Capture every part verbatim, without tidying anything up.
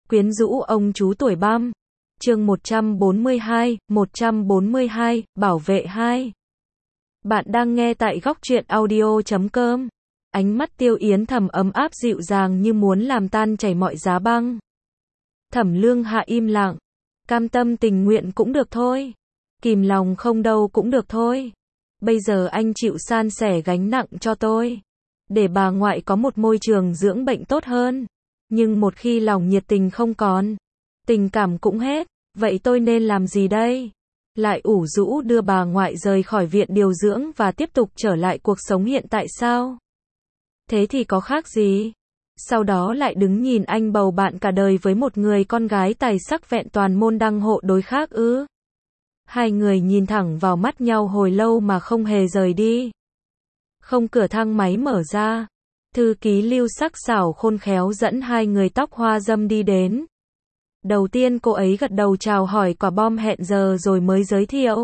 Quyến rũ ông chú tuổi băm. Chương một trăm bốn mươi hai, một trăm bốn mươi hai, bảo vệ hai. Bạn đang nghe tại góc truyện audio chấm com. Ánh mắt Tiêu Yến Thầm ấm áp dịu dàng như muốn làm tan chảy mọi giá băng. Thẩm Lương Hạ im lặng. Cam tâm tình nguyện cũng được thôi. Kìm lòng không đâu cũng được thôi. Bây giờ anh chịu san sẻ gánh nặng cho tôi. Để bà ngoại có một môi trường dưỡng bệnh tốt hơn. Nhưng một khi lòng nhiệt tình không còn, tình cảm cũng hết, vậy tôi nên làm gì đây? Lại ủ rũ đưa bà ngoại rời khỏi viện điều dưỡng và tiếp tục trở lại cuộc sống hiện tại sao? Thế thì có khác gì? Sau đó lại đứng nhìn anh bầu bạn cả đời với một người con gái tài sắc vẹn toàn môn đăng hộ đối khác ư? Hai người nhìn thẳng vào mắt nhau hồi lâu mà không hề rời đi. Không, cửa thang máy mở ra. Thư ký Lưu sắc sảo khôn khéo dẫn hai người tóc hoa dâm đi đến. Đầu tiên cô ấy gật đầu chào hỏi quả bom hẹn giờ rồi mới giới thiệu.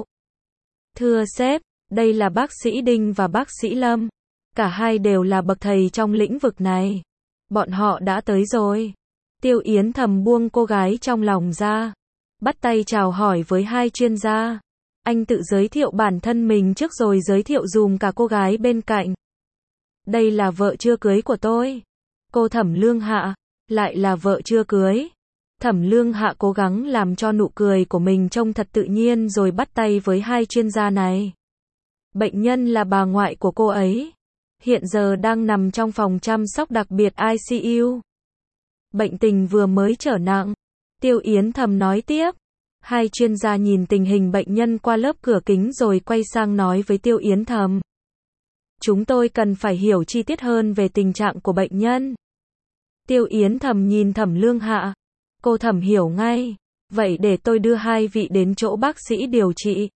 Thưa sếp, đây là bác sĩ Đinh và bác sĩ Lâm. Cả hai đều là bậc thầy trong lĩnh vực này. Bọn họ đã tới rồi. Tiêu Yến Thầm buông cô gái trong lòng ra. Bắt tay chào hỏi với hai chuyên gia. Anh tự giới thiệu bản thân mình trước rồi giới thiệu dùm cả cô gái bên cạnh. Đây là vợ chưa cưới của tôi. Cô Thẩm Lương Hạ. Lại là vợ chưa cưới. Thẩm Lương Hạ cố gắng làm cho nụ cười của mình trông thật tự nhiên rồi bắt tay với hai chuyên gia này. Bệnh nhân là bà ngoại của cô ấy. Hiện giờ đang nằm trong phòng chăm sóc đặc biệt I C U. Bệnh tình vừa mới trở nặng. Tiêu Yến Thầm nói tiếp. Hai chuyên gia nhìn tình hình bệnh nhân qua lớp cửa kính rồi quay sang nói với Tiêu Yến Thầm. Chúng tôi cần phải hiểu chi tiết hơn về tình trạng của bệnh nhân. Tiêu Yến Thầm nhìn Thẩm Lương Hạ. Cô Thẩm hiểu ngay. Vậy để tôi đưa hai vị đến chỗ bác sĩ điều trị.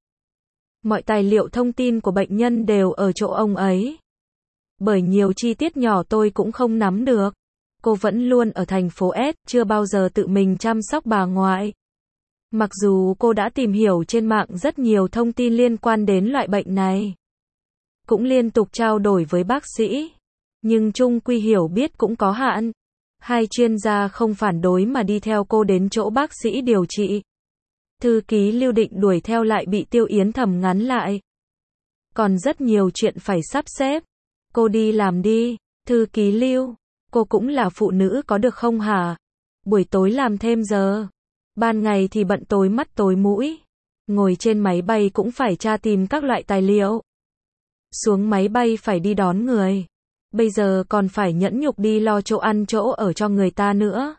Mọi tài liệu thông tin của bệnh nhân đều ở chỗ ông ấy. Bởi nhiều chi tiết nhỏ tôi cũng không nắm được. Cô vẫn luôn ở thành phố S, chưa bao giờ tự mình chăm sóc bà ngoại. Mặc dù cô đã tìm hiểu trên mạng rất nhiều thông tin liên quan đến loại bệnh này. Cũng liên tục trao đổi với bác sĩ. Nhưng chung quy hiểu biết cũng có hạn. Hai chuyên gia không phản đối mà đi theo cô đến chỗ bác sĩ điều trị. Thư ký Lưu định đuổi theo lại bị Tiêu Yến Thầm ngắn lại. Còn rất nhiều chuyện phải sắp xếp. Cô đi làm đi. Thư ký Lưu. Cô cũng là phụ nữ có được không hả? Buổi tối làm thêm giờ. Ban ngày thì bận tối mắt tối mũi. Ngồi trên máy bay cũng phải tra tìm các loại tài liệu. Xuống máy bay phải đi đón người. Bây giờ còn phải nhẫn nhục đi lo chỗ ăn chỗ ở cho người ta nữa.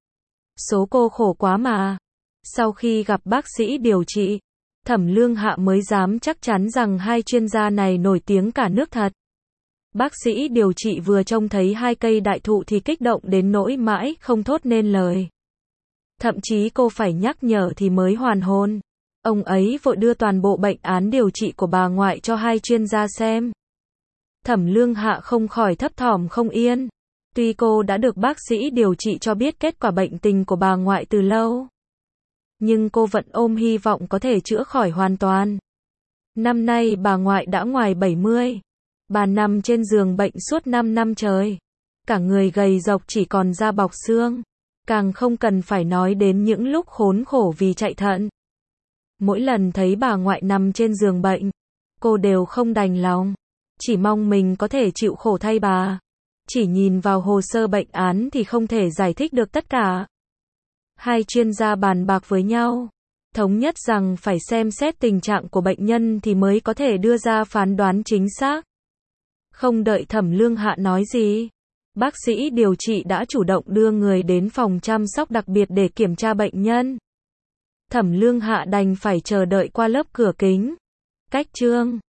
Số cô khổ quá mà. Sau khi gặp bác sĩ điều trị, Thẩm Lương Hạ mới dám chắc chắn rằng hai chuyên gia này nổi tiếng cả nước thật. Bác sĩ điều trị vừa trông thấy hai cây đại thụ thì kích động đến nỗi mãi không thốt nên lời. Thậm chí cô phải nhắc nhở thì mới hoàn hồn. Ông ấy vội đưa toàn bộ bệnh án điều trị của bà ngoại cho hai chuyên gia xem. Thẩm Lương Hạ không khỏi thấp thỏm không yên. Tuy cô đã được bác sĩ điều trị cho biết kết quả bệnh tình của bà ngoại từ lâu. Nhưng cô vẫn ôm hy vọng có thể chữa khỏi hoàn toàn. Năm nay bà ngoại đã ngoài bảy mươi. Bà nằm trên giường bệnh suốt năm năm trời. Cả người gầy rộc chỉ còn da bọc xương. Càng không cần phải nói đến những lúc khốn khổ vì chạy thận. Mỗi lần thấy bà ngoại nằm trên giường bệnh, cô đều không đành lòng. Chỉ mong mình có thể chịu khổ thay bà. Chỉ nhìn vào hồ sơ bệnh án thì không thể giải thích được tất cả. Hai chuyên gia bàn bạc với nhau. Thống nhất rằng phải xem xét tình trạng của bệnh nhân thì mới có thể đưa ra phán đoán chính xác. Không đợi Thẩm Lương Hạ nói gì. Bác sĩ điều trị đã chủ động đưa người đến phòng chăm sóc đặc biệt để kiểm tra bệnh nhân. Thẩm Lương Hạ đành phải chờ đợi qua lớp cửa kính. Cách chương